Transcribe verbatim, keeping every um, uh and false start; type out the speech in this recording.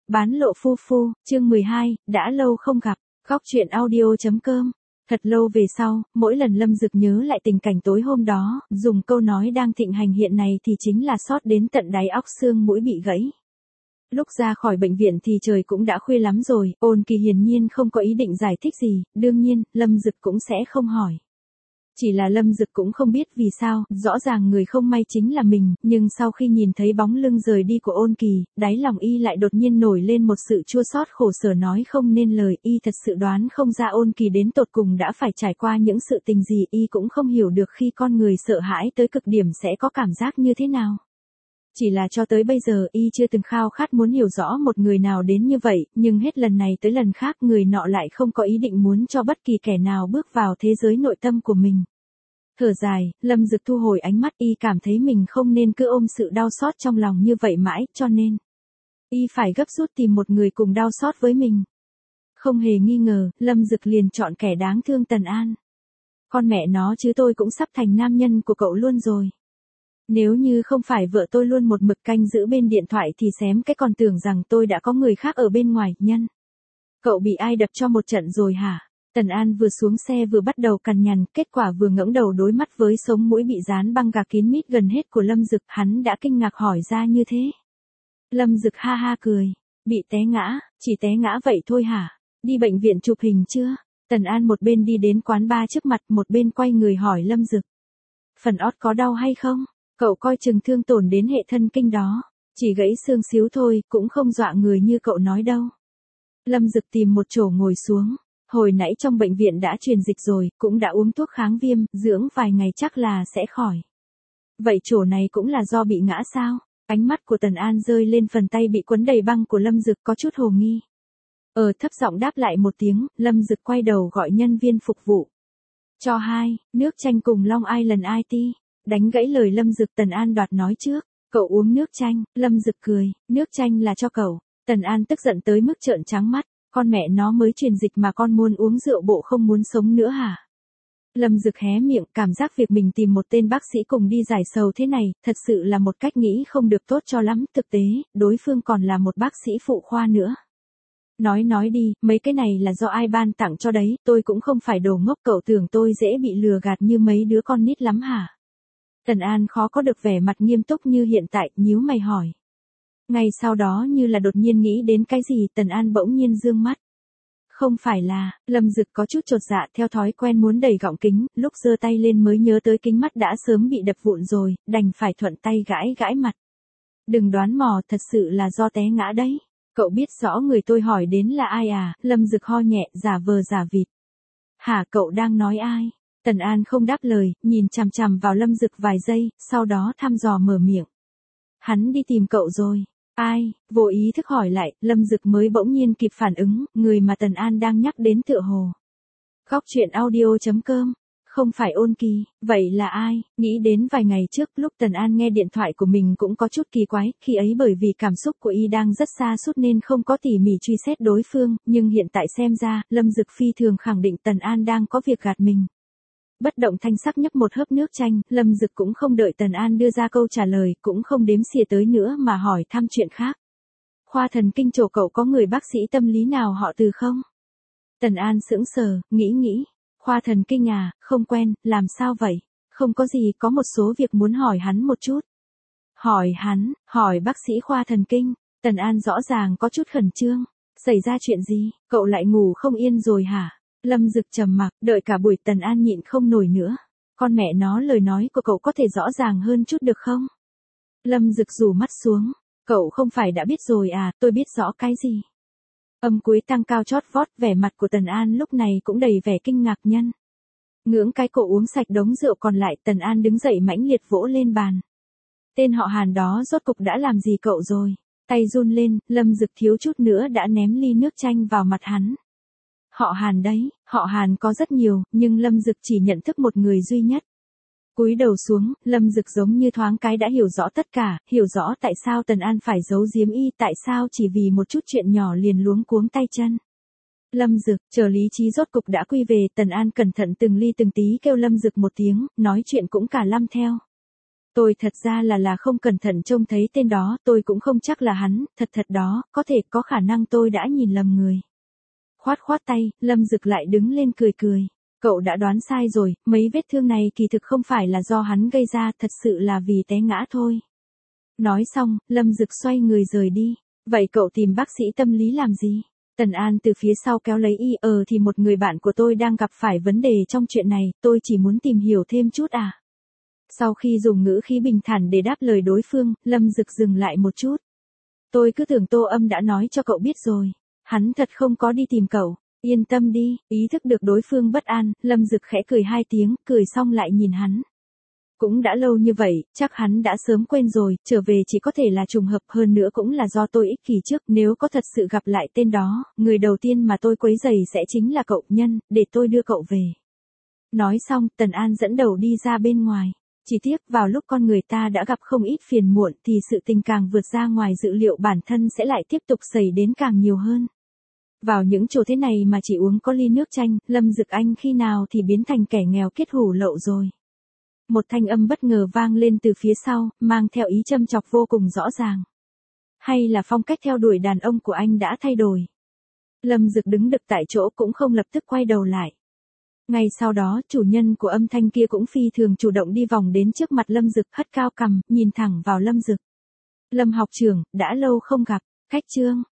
Bán lộ phu phu, chương mười hai, đã lâu không gặp, góc truyện audio.com. Thật lâu về sau, mỗi lần Lâm Dực nhớ lại tình cảnh tối hôm đó, dùng câu nói đang thịnh hành hiện này thì chính là xót đến tận đáy óc xương mũi bị gãy. Lúc ra khỏi bệnh viện thì trời cũng đã khuya lắm rồi, Ôn Kỳ hiển nhiên không có ý định giải thích gì, đương nhiên, Lâm Dực cũng sẽ không hỏi. Chỉ là Lâm Dực cũng không biết vì sao, rõ ràng người không may chính là mình, nhưng sau khi nhìn thấy bóng lưng rời đi của Ôn Kỳ, đáy lòng y lại đột nhiên nổi lên một sự chua xót khổ sở nói không nên lời, y thật sự đoán không ra Ôn Kỳ đến tột cùng đã phải trải qua những sự tình gì, y cũng không hiểu được khi con người sợ hãi tới cực điểm sẽ có cảm giác như thế nào. Chỉ là cho tới bây giờ y chưa từng khao khát muốn hiểu rõ một người nào đến như vậy, nhưng hết lần này tới lần khác người nọ lại không có ý định muốn cho bất kỳ kẻ nào bước vào thế giới nội tâm của mình. Thở dài, Lâm Dực thu hồi ánh mắt, y cảm thấy mình không nên cứ ôm sự đau xót trong lòng như vậy mãi, cho nên y phải gấp rút tìm một người cùng đau xót với mình. Không hề nghi ngờ, Lâm Dực liền chọn kẻ đáng thương Tần An. Con mẹ nó chứ tôi cũng sắp thành nam nhân của cậu luôn rồi. Nếu như không phải vợ tôi luôn một mực canh giữ bên điện thoại thì xém cái còn tưởng rằng tôi đã có người khác ở bên ngoài, nhân. Cậu bị ai đập cho một trận rồi hả? Tần An vừa xuống xe vừa bắt đầu cằn nhằn, kết quả vừa ngẩng đầu đối mắt với sống mũi bị dán băng gạc kín mít gần hết của Lâm Dực, hắn đã kinh ngạc hỏi ra như thế. Lâm Dực ha ha cười, bị té ngã, chỉ té ngã vậy thôi hả? Đi bệnh viện chụp hình chưa? Tần An một bên đi đến quán bar trước mặt, một bên quay người hỏi Lâm Dực. Phần ót có đau hay không? Cậu coi chừng thương tổn đến hệ thần kinh đó, chỉ gãy xương xíu thôi, cũng không dọa người như cậu nói đâu. Lâm Dực tìm một chỗ ngồi xuống, hồi nãy trong bệnh viện đã truyền dịch rồi, cũng đã uống thuốc kháng viêm, dưỡng vài ngày chắc là sẽ khỏi. Vậy chỗ này cũng là do bị ngã sao? Ánh mắt của Tần An rơi lên phần tay bị quấn đầy băng của Lâm Dực có chút hồ nghi. Ờ thấp giọng đáp lại một tiếng, Lâm Dực quay đầu gọi nhân viên phục vụ. Cho hai, nước chanh cùng Long Island I T. Đánh gãy lời Lâm Dực, Tần An đoạt nói trước, cậu uống nước chanh. Lâm Dực cười, nước chanh là cho cậu. Tần An tức giận tới mức trợn trắng mắt, con mẹ nó mới truyền dịch mà con muốn uống rượu bộ không muốn sống nữa hả? Lâm Dực hé miệng, cảm giác việc mình tìm một tên bác sĩ cùng đi giải sầu thế này, thật sự là một cách nghĩ không được tốt cho lắm, thực tế, đối phương còn là một bác sĩ phụ khoa nữa. Nói nói đi, mấy cái này là do ai ban tặng cho đấy, tôi cũng không phải đồ ngốc, cậu tưởng tôi dễ bị lừa gạt như mấy đứa con nít lắm hả? Tần An khó có được vẻ mặt nghiêm túc như hiện tại, nhíu mày hỏi. Ngay sau đó như là đột nhiên nghĩ đến cái gì, Tần An bỗng nhiên dương mắt. Không phải là, Lâm Dực có chút chột dạ, theo thói quen muốn đẩy gọng kính, lúc giơ tay lên mới nhớ tới kính mắt đã sớm bị đập vụn rồi, đành phải thuận tay gãi gãi mặt. Đừng đoán mò, thật sự là do té ngã đấy. Cậu biết rõ người tôi hỏi đến là ai à? Lâm Dực ho nhẹ, giả vờ giả vịt. Hả, cậu đang nói ai? Tần An không đáp lời, nhìn chằm chằm vào Lâm Dực vài giây, sau đó thăm dò mở miệng. Hắn đi tìm cậu rồi. Ai? Vô ý thức hỏi lại, Lâm Dực mới bỗng nhiên kịp phản ứng, người mà Tần An đang nhắc đến tựa hồ. Góc truyện audio.com. Không phải Ôn Kỳ, vậy là ai? Nghĩ đến vài ngày trước, lúc Tần An nghe điện thoại của mình cũng có chút kỳ quái, khi ấy bởi vì cảm xúc của y đang rất xa sút nên không có tỉ mỉ truy xét đối phương, nhưng hiện tại xem ra, Lâm Dực phi thường khẳng định Tần An đang có việc gạt mình. Bất động thanh sắc nhấp một hớp nước chanh, Lâm Dực cũng không đợi Tần An đưa ra câu trả lời, cũng không đếm xỉa tới nữa mà hỏi thăm chuyện khác. Khoa thần kinh chỗ cậu có người bác sĩ tâm lý nào họ Từ không? Tần An sững sờ, nghĩ nghĩ. Khoa thần kinh à, không quen, làm sao vậy? Không có gì, có một số việc muốn hỏi hắn một chút. Hỏi hắn, hỏi bác sĩ khoa thần kinh. Tần An rõ ràng có chút khẩn trương. Xảy ra chuyện gì, cậu lại ngủ không yên rồi hả? Lâm Dực trầm mặc, đợi cả buổi Tần An nhịn không nổi nữa. Con mẹ nó, lời nói của cậu có thể rõ ràng hơn chút được không? Lâm Dực rủ mắt xuống. Cậu không phải đã biết rồi à, tôi biết rõ cái gì? Âm cuối tăng cao chót vót, vẻ mặt của Tần An lúc này cũng đầy vẻ kinh ngạc nhân. Ngưỡng cái cổ uống sạch đống rượu còn lại, Tần An đứng dậy mãnh liệt vỗ lên bàn. Tên họ Hàn đó rốt cục đã làm gì cậu rồi? Tay run lên, Lâm Dực thiếu chút nữa đã ném ly nước chanh vào mặt hắn. Họ Hàn đấy, họ Hàn có rất nhiều, nhưng Lâm Dực chỉ nhận thức một người duy nhất. Cúi đầu xuống, Lâm Dực giống như thoáng cái đã hiểu rõ tất cả, hiểu rõ tại sao Tần An phải giấu giếm y, tại sao chỉ vì một chút chuyện nhỏ liền luống cuống tay chân. Lâm Dực, chờ lý trí rốt cục đã quy về, Tần An cẩn thận từng ly từng tí kêu Lâm Dực một tiếng, nói chuyện cũng cả lăm theo. Tôi thật ra là là không cẩn thận trông thấy tên đó, tôi cũng không chắc là hắn, thật thật đó, có thể có khả năng tôi đã nhìn lầm người. Khoát khoát tay, Lâm Dực lại đứng lên cười cười. Cậu đã đoán sai rồi, mấy vết thương này kỳ thực không phải là do hắn gây ra, thật sự là vì té ngã thôi. Nói xong, Lâm Dực xoay người rời đi. Vậy cậu tìm bác sĩ tâm lý làm gì? Tần An từ phía sau kéo lấy y, ờ thì một người bạn của tôi đang gặp phải vấn đề trong chuyện này, tôi chỉ muốn tìm hiểu thêm chút à. Sau khi dùng ngữ khí bình thản để đáp lời đối phương, Lâm Dực dừng lại một chút. Tôi cứ tưởng Tô Âm đã nói cho cậu biết rồi. Hắn thật không có đi tìm cậu. Yên tâm đi, ý thức được đối phương bất an, Lâm Dực khẽ cười hai tiếng, cười xong lại nhìn hắn. Cũng đã lâu như vậy, chắc hắn đã sớm quên rồi, trở về chỉ có thể là trùng hợp, hơn nữa cũng là do tôi ích kỷ trước, nếu có thật sự gặp lại tên đó, người đầu tiên mà tôi quấy rầy sẽ chính là cậu Nhân, để tôi đưa cậu về. Nói xong, Tần An dẫn đầu đi ra bên ngoài. Chỉ tiếc, vào lúc con người ta đã gặp không ít phiền muộn thì sự tình càng vượt ra ngoài dự liệu bản thân sẽ lại tiếp tục xảy đến càng nhiều hơn. Vào những chỗ thế này mà chỉ uống có ly nước chanh, Lâm Dực Anh khi nào thì biến thành kẻ nghèo kết hủ lậu rồi. Một thanh âm bất ngờ vang lên từ phía sau, mang theo ý châm chọc vô cùng rõ ràng. Hay là phong cách theo đuổi đàn ông của anh đã thay đổi? Lâm Dực đứng đực tại chỗ cũng không lập tức quay đầu lại. Ngay sau đó, chủ nhân của âm thanh kia cũng phi thường chủ động đi vòng đến trước mặt Lâm Dực, hất cao cằm, nhìn thẳng vào Lâm Dực. Lâm học trưởng, đã lâu không gặp, khách Trương.